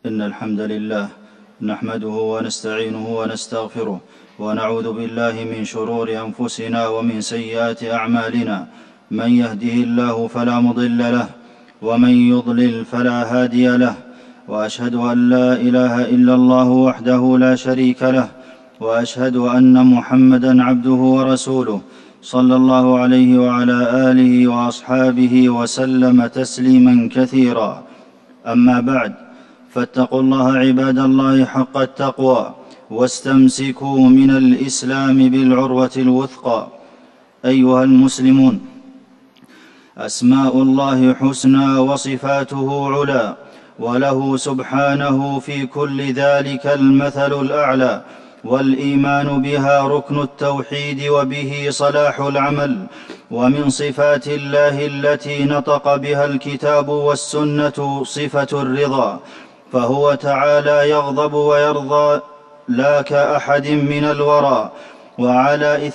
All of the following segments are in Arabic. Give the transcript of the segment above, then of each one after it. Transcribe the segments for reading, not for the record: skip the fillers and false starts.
إن الحمد لله نحمده ونستعينه ونستغفره ونعوذ بالله من شرور أنفسنا ومن سيئات أعمالنا. من يهده الله فلا مضل له ومن يضلل فلا هادي له، وأشهد أن لا إله إلا الله وحده لا شريك له، وأشهد أن محمدًا عبده ورسوله صلى الله عليه وعلى آله وأصحابه وسلم تسليمًا كثيرًا. أما بعد، فاتقوا الله عباد الله حق التقوى، واستمسكوا من الإسلام بالعروة الوثقى. أيها المسلمون، أسماء الله حسنى وصفاته علا، وله سبحانه في كل ذلك المثل الأعلى، والإيمان بها ركن التوحيد وبه صلاح العمل. ومن صفات الله التي نطق بها الكتاب والسنة صفة الرضا، فهو تعالى يغضب ويرضى لا كأحد من الورى. وعلى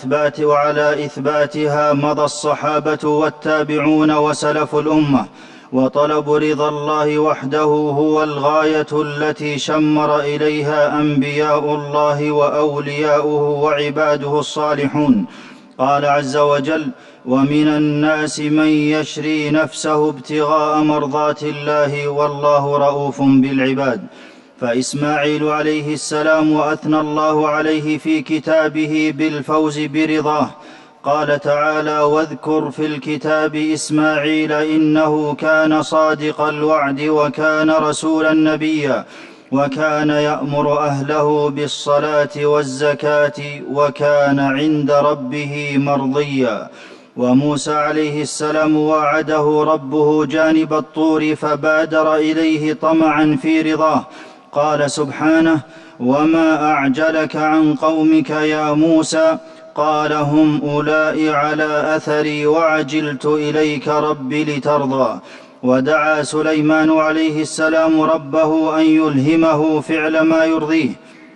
إثباتها مضى الصحابة والتابعون وسلف الأمة، وطلب رضا الله وحده هو الغاية التي شمر إليها أنبياء الله وأولياؤه وعباده الصالحون. قال عز وجل: ومن الناس من يشري نفسه ابتغاء مرضات الله والله رؤوف بالعباد. فإسماعيل عليه السلام أثنى الله عليه في كتابه بالفوز برضاه. قال تعالى: واذكر في الكتاب إسماعيل إنه كان صادق الوعد وكان رسولا نبيا، وكان يأمر أهله بالصلاة والزكاة وكان عند ربه مرضيا. وموسى عليه السلام وعده ربه جانب الطور فبادر إليه طمعا في رضاه. قال سبحانه: وما أعجلك عن قومك يا موسى؟ قال: هم أولئك على أثري وعجلت إليك رب لترضى. ودعا سليمان عليه السلام ربه أن يلهمه فعل ما يرضيه،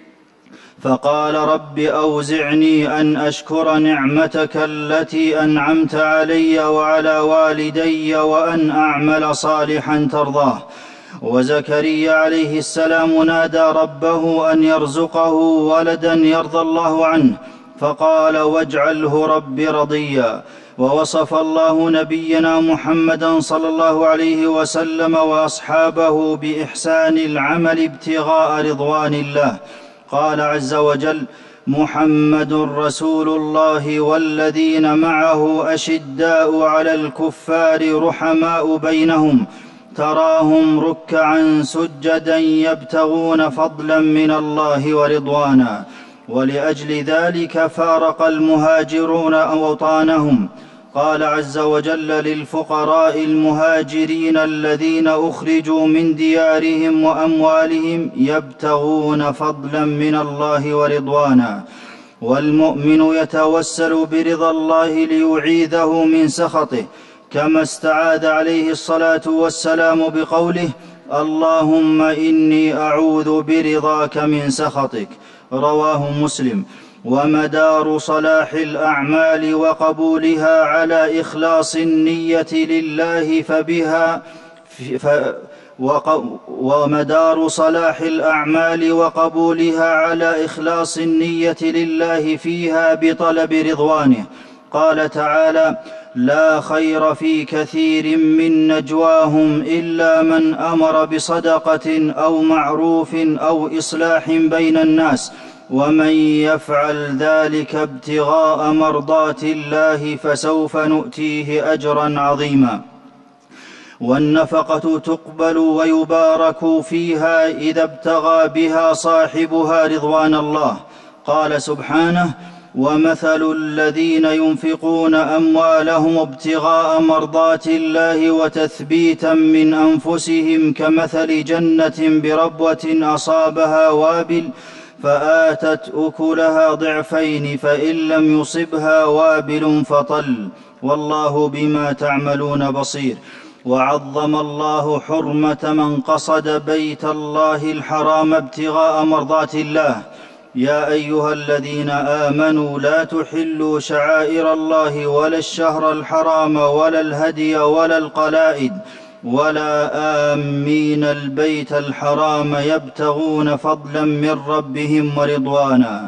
فقال: رب أوزعني أن أشكر نعمتك التي أنعمت علي وعلى والدي وأن أعمل صالحا ترضاه. وزكريا عليه السلام نادى ربه أن يرزقه ولدا يرضى الله عنه، فقال: واجعله رب رضيا. ووصف الله نبينا محمدا صلى الله عليه وسلم وأصحابه بإحسان العمل ابتغاء رضوان الله. قال عز وجل: محمد رسول الله والذين معه أشداء على الكفار رحماء بينهم، تراهم ركعا سجدا يبتغون فضلا من الله ورضوانا. ولأجل ذلك فارق المهاجرون أوطانهم. قال عز وجل: للفقراء المهاجرين الذين أخرجوا من ديارهم وأموالهم يبتغون فضلا من الله ورضوانا. والمؤمن يتوسل برضا الله ليعيذه من سخطه، كما استعاذ عليه الصلاة والسلام بقوله: اللهم إني أعوذ برضاك من سخطك. رواه مسلم. ومدار صلاح الأعمال وقبولها على إخلاص النية لله ومدار صلاح الأعمال وقبولها على إخلاص النية لله فيها بطلب رضوانه. قال تعالى: لا خير في كثير من نجواهم إلا من أمر بصدقة أو معروف أو إصلاح بين الناس، ومن يفعل ذلك ابتغاء مرضات الله فسوف نؤتيه أجرا عظيما. والنفقة تقبل ويبارك فيها إذا ابتغى بها صاحبها رضوان الله. قال سبحانه: ومثل الذين ينفقون أموالهم ابتغاء مرضات الله وتثبيتا من أنفسهم كمثل جنة بربوة أصابها وابل فآتت أكلها ضعفين فإن لم يصبها وابل فطل، والله بما تعملون بصير. وعظم الله حرمة من قصد بيت الله الحرام ابتغاء مرضات الله. يا أيها الذين آمنوا لا تحلوا شعائر الله ولا الشهر الحرام ولا الهدي ولا القلائد ولا آمين البيت الحرام يبتغون فضلا من ربهم ورضوانا.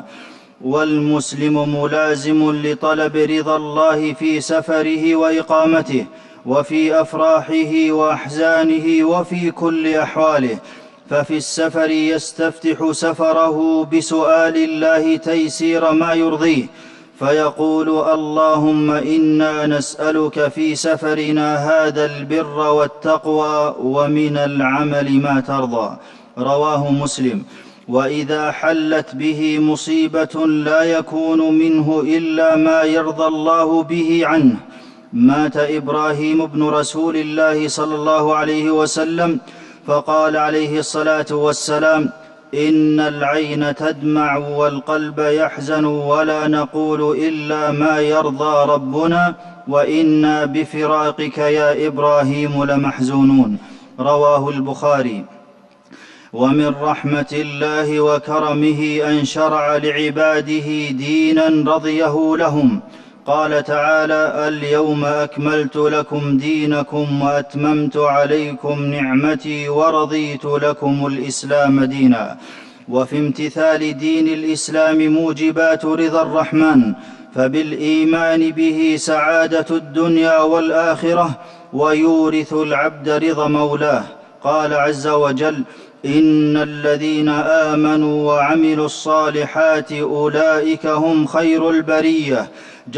والمسلم ملازم لطلب رضا الله في سفره وإقامته، وفي أفراحه وأحزانه، وفي كل أحواله. ففي السفر يستفتح سفره بسؤال الله تيسير ما يرضيه، فيقول: اللهم إنا نسألك في سفرنا هذا البر والتقوى ومن العمل ما ترضى. رواه مسلم. وإذا حلت به مصيبة لا يكون منه إلا ما يرضى الله به عنه. مات إبراهيم بن رسول الله صلى الله عليه وسلم، فقال عليه الصلاة والسلام: إن العين تدمع والقلب يحزن، ولا نقول إلا ما يرضى ربنا، وإنا بفراقك يا إبراهيم لمحزونون. رواه البخاري. ومن رحمة الله وكرمه أن شرع لعباده دينا رضيه لهم. قال تعالى: اليوم أكملت لكم دينكم وأتممت عليكم نعمتي ورضيت لكم الإسلام دينا. وفي امتثال دين الإسلام موجبات رضا الرحمن، فبالإيمان به سعادة الدنيا والآخرة، ويورث العبد رضا مولاه. قال عز وجل: إن الذين آمنوا وعملوا الصالحات أولئك هم خير البرية،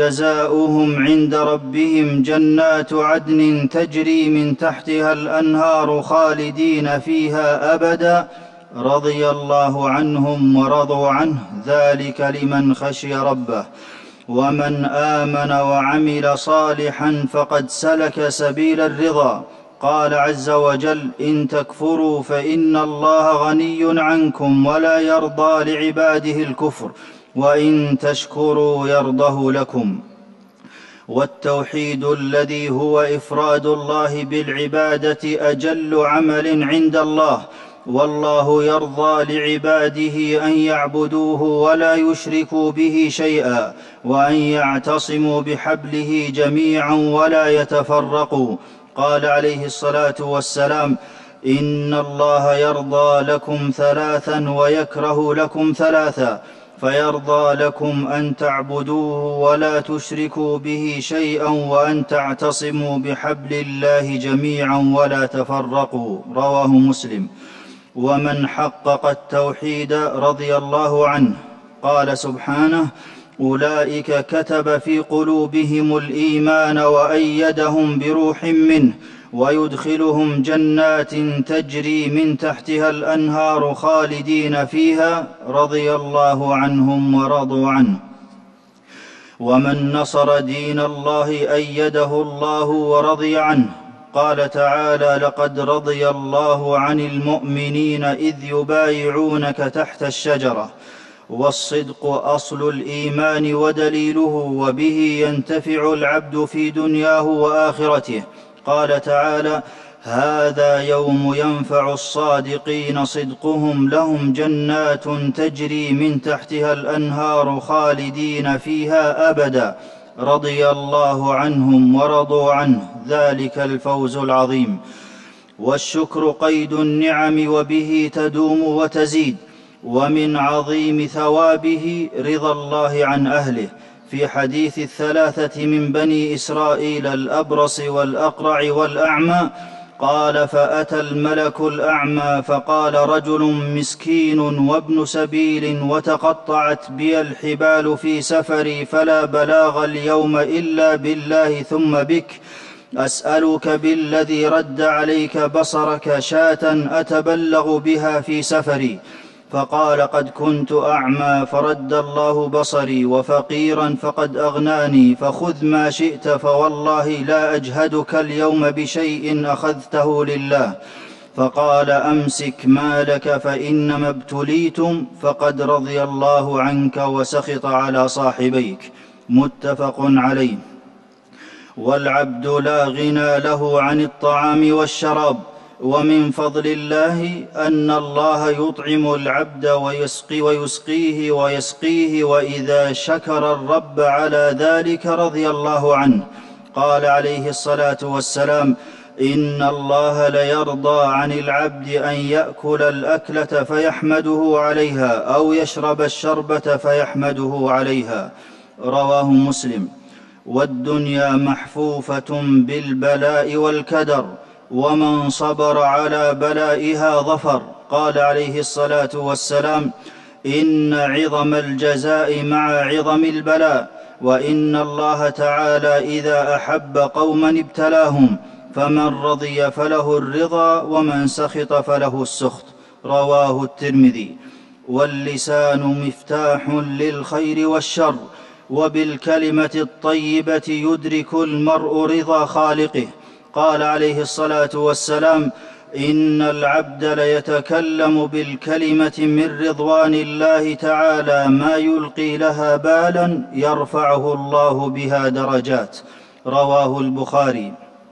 جزاؤهم عند ربهم جنات عدن تجري من تحتها الأنهار خالدين فيها أبدا، رضي الله عنهم ورضوا عنه، ذلك لمن خشي ربه. ومن آمن وعمل صالحا فقد سلك سبيل الرضا. قال عز وجل: إن تكفروا فإن الله غني عنكم ولا يرضى لعباده الكفر، وإن تشكروا يرضه لكم. والتوحيد الذي هو إفراد الله بالعبادة أجل عمل عند الله، والله يرضى لعباده أن يعبدوه ولا يشركوا به شيئا، وأن يعتصموا بحبله جميعا ولا يتفرقوا. قال عليه الصلاة والسلام: إن الله يرضى لكم ثلاثا ويكره لكم ثلاثا، فيرضى لكم أن تعبدوه ولا تشركوا به شيئا، وأن تعتصموا بحبل الله جميعا ولا تفرقوا. رواه مسلم. ومن حقق التوحيد رضي الله عنه. قال سبحانه: أولئك كتب في قلوبهم الإيمان وأيدهم بروح منه، ويدخلهم جنات تجري من تحتها الأنهار خالدين فيها، رضي الله عنهم ورضوا عنه. ومن نصر دين الله أيده الله ورضي عنه. قال تعالى: لقد رضي الله عن المؤمنين إذ يبايعونك تحت الشجرة. والصدق أصل الإيمان ودليله، وبه ينتفع العبد في دنياه وآخرته. قال تعالى: هذا يوم ينفع الصادقين صدقهم، لهم جنات تجري من تحتها الأنهار خالدين فيها أبدا، رضي الله عنهم ورضوا عنه، ذلك الفوز العظيم. والشكر قيد النعم، وبه تدوم وتزيد. ومن عظيم ثوابه رضا الله عن أهله. في حديث الثلاثة من بني إسرائيل الأبرص والأقرع والأعمى، قال: فأتى الملك الأعمى فقال: رجل مسكين وابن سبيل، وتقطعت بي الحبال في سفري، فلا بلاغ اليوم إلا بالله ثم بك، أسألك بالذي رد عليك بصرك شاة أتبلغ بها في سفري. فقال: قد كنت أعمى فرد الله بصري، وفقيرا فقد أغناني، فخذ ما شئت، فوالله لا أجهدك اليوم بشيء أخذته لله. فقال: أمسك مالك فإنما ابتليتم، فقد رضي الله عنك وسخط على صاحبيك. متفق عليه. والعبد لا غنى له عن الطعام والشراب. ومن فضل الله أن الله يطعم العبد ويسقيه، وإذا شكر الرب على ذلك رضي الله عنه. قال عليه الصلاة والسلام: إن الله ليرضى عن العبد أن يأكل الأكلة فيحمده عليها أو يشرب الشربة فيحمده عليها. رواه مسلم. والدنيا محفوفة بالبلاء والكدر، ومن صبر على بلائها ظفر. قال عليه الصلاة والسلام: إن عظم الجزاء مع عظم البلاء، وإن الله تعالى إذا أحب قوما ابتلاهم، فمن رضي فله الرضا ومن سخط فله السخط. رواه الترمذي. واللسان مفتاح للخير والشر، وبالكلمة الطيبة يدرك المرء رضا خالقه. قال عليه الصلاة والسلام: إن العبد ليتكلم بالكلمة من رضوان الله تعالى ما يلقي لها بالا يرفعه الله بها درجات. رواه البخاري.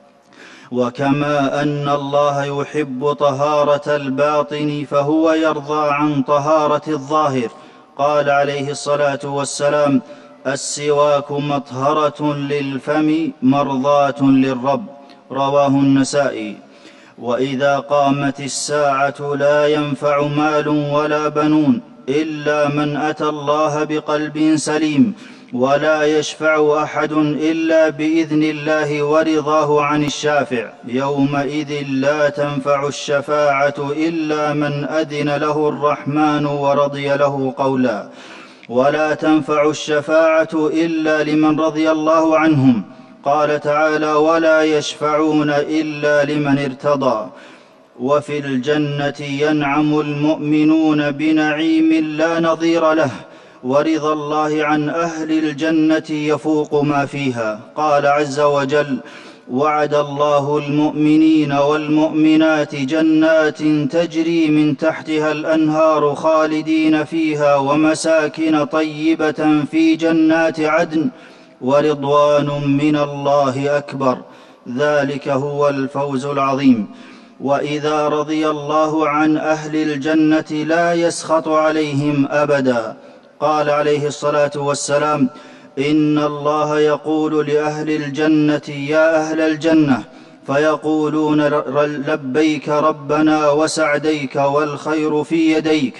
وكما أن الله يحب طهارة الباطن فهو يرضى عن طهارة الظاهر. قال عليه الصلاة والسلام: السواك مطهرة للفم مرضاة للرب. رواه النسائي. وإذا قامت الساعة لا ينفع مال ولا بنون إلا من أتى الله بقلب سليم، ولا يشفع أحد إلا بإذن الله ورضاه عن الشافع. يومئذ لا تنفع الشفاعة إلا من أذن له الرحمن ورضي له قولا، ولا تنفع الشفاعة إلا لمن رضي الله عنهم. قال تعالى: ولا يشفعون إلا لمن ارتضى. وفي الجنة ينعم المؤمنون بنعيم لا نظير له، ورضا الله عن أهل الجنة يفوق ما فيها. قال عز وجل: وعد الله المؤمنين والمؤمنات جنات تجري من تحتها الأنهار خالدين فيها ومساكن طيبة في جنات عدن ورضوان من الله أكبر، ذلك هو الفوز العظيم. وإذا رضي الله عن أهل الجنة لا يسخط عليهم أبدا. قال عليه الصلاة والسلام: إن الله يقول لأهل الجنة: يا أهل الجنة، فيقولون: لبيك ربنا وسعديك والخير في يديك.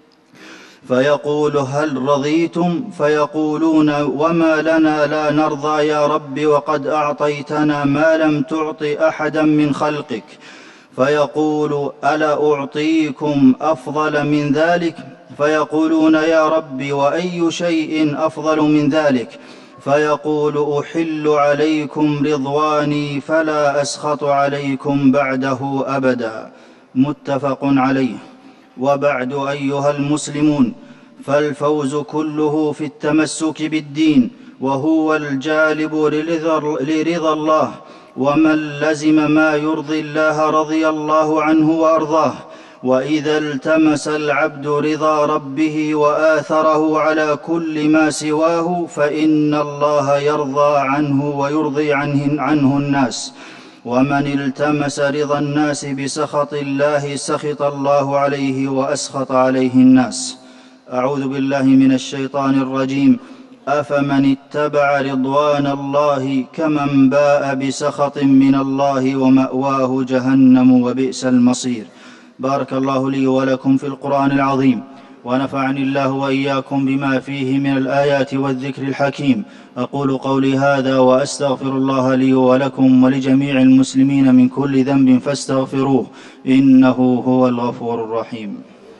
فيقول: هل رضيتم؟ فيقولون: وما لنا لا نرضى يا رب وقد أعطيتنا ما لم تعط أحدا من خلقك. فيقول: ألا أعطيكم أفضل من ذلك؟ فيقولون: يا رب وأي شيء أفضل من ذلك؟ فيقول: أحل عليكم رضواني فلا أسخط عليكم بعده أبدا. متفق عليه. وبعد أيها المسلمون، فالفوز كله في التمسك بالدين، وهو الجالب لرضا الله، ومن لزم ما يرضي الله رضي الله عنه وأرضاه. وإذا التمس العبد رضا ربه وآثره على كل ما سواه فإن الله يرضى عنه ويرضي عنه الناس. ومن التمس رضا الناس بسخط الله سخط الله عليه وأسخط عليه الناس. أعوذ بالله من الشيطان الرجيم. أفمن اتبع رضوان الله كمن باء بسخط من الله ومأواه جهنم وبئس المصير. بارك الله لي ولكم في القرآن العظيم، ونفعني الله وإياكم بما فيه من الآيات والذكر الحكيم. أقول قولي هذا وأستغفر الله لي ولكم ولجميع المسلمين من كل ذنب فاستغفروه، إنه هو الغفور الرحيم.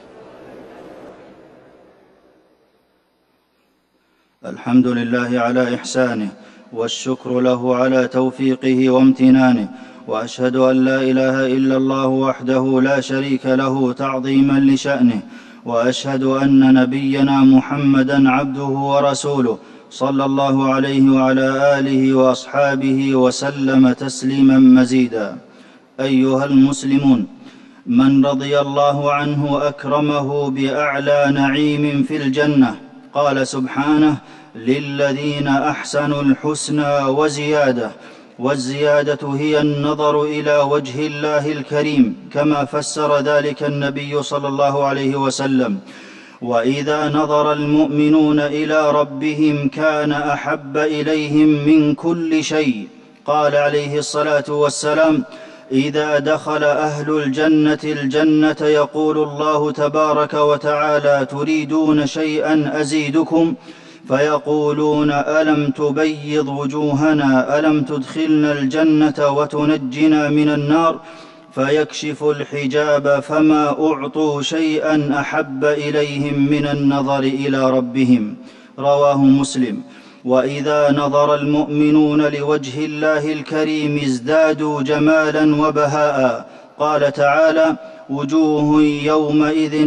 الحمد لله على إحسانه، والشكر له على توفيقه وامتنانه، وأشهد أن لا إله إلا الله وحده لا شريك له تعظيما لشأنه، وأشهد أن نبينا محمدا عبده ورسوله صلى الله عليه وعلى آله وأصحابه وسلم تسليما مزيدا. أيها المسلمون، من رضي الله عنه أكرمه بأعلى نعيم في الجنة. قال سبحانه: للذين أحسنوا الحسنى وزيادة. والزيادة هي النظر إلى وجه الله الكريم، كما فسر ذلك النبي صلى الله عليه وسلم: وإذا نظر المؤمنون إلى ربهم كان أحب إليهم من كل شيء. قال عليه الصلاة والسلام: إذا دخل أهل الجنة الجنة يقول الله تبارك وتعالى: تريدون شيئا أزيدكم؟ فيقولون: ألم تبيض وجوهنا، ألم تدخلنا الجنة وتنجنا من النار؟ فيكشف الحجاب فما أعطوا شيئا أحب إليهم من النظر إلى ربهم. رواه مسلم. وإذا نظر المؤمنون لوجه الله الكريم ازدادوا جمالا وبهاء. قال تعالى: وجوه يومئذ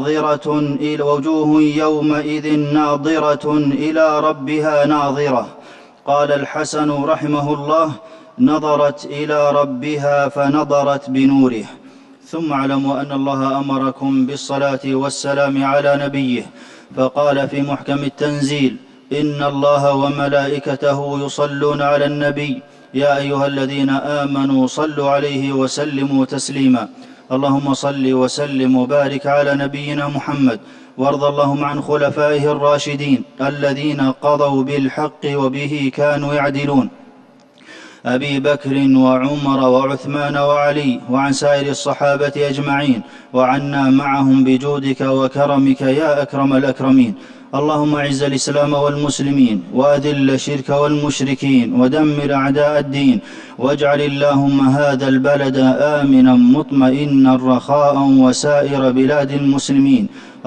ناظرة إلى ربها ناظرة. قال الحسن رحمه الله: نظرت إلى ربها فنظرت بنوره. ثم اعلموا أن الله أمركم بالصلاة والسلام على نبيه، فقال في محكم التنزيل: إن الله وملائكته يصلون على النبي يا أيها الذين آمنوا صلوا عليه وسلموا تسليما. اللهم صل وسلم وبارك على نبينا محمد، وارض اللهم عن خلفائه الراشدين الذين قضوا بالحق وبه كانوا يعدلون: أبي بكر وعمر وعثمان وعلي، وعن سائر الصحابة أجمعين، وعنا معهم بجودك وكرمك يا أكرم الأكرمين. اللهم أعز الإسلام والمسلمين، وأذل الشرك والمشركين، ودمر أعداء الدين، واجعل اللهم هذا البلد آمنا مطمئنا رخاء وسائر بلاد المسلمين.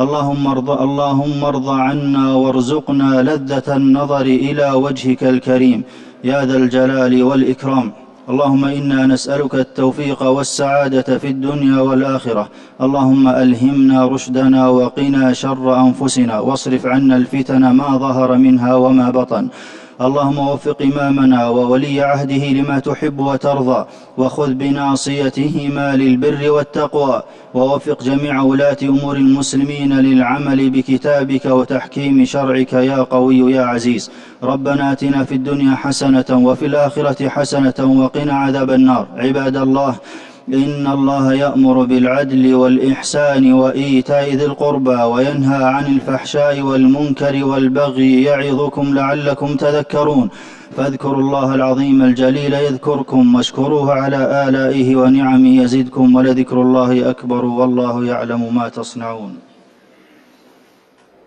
اللهم ارض عنا وارزقنا لذة النظر إلى وجهك الكريم يا ذا الجلال والإكرام. اللهم إنا نسألك التوفيق والسعادة في الدنيا والآخرة. اللهم ألهمنا رشدنا وقنا شر أنفسنا، واصرف عنا الفتن ما ظهر منها وما بطن. اللهم وفق إمامنا وولي عهده لما تحب وترضى، وخذ بناصيتهما للبر والتقوى، ووفق جميع ولاة أمور المسلمين للعمل بكتابك وتحكيم شرعك يا قوي يا عزيز. ربنا آتنا في الدنيا حسنة وفي الآخرة حسنة وقنا عذاب النار. عباد الله، إن الله يأمر بالعدل والإحسان وإيتاء ذي القربى، وينهى عن الفحشاء والمنكر والبغي، يعظكم لعلكم تذكرون. فاذكروا الله العظيم الجليل يذكركم، واشكروه على آلائه ونعمه يزدكم، ولذكر الله أكبر، والله يعلم ما تصنعون.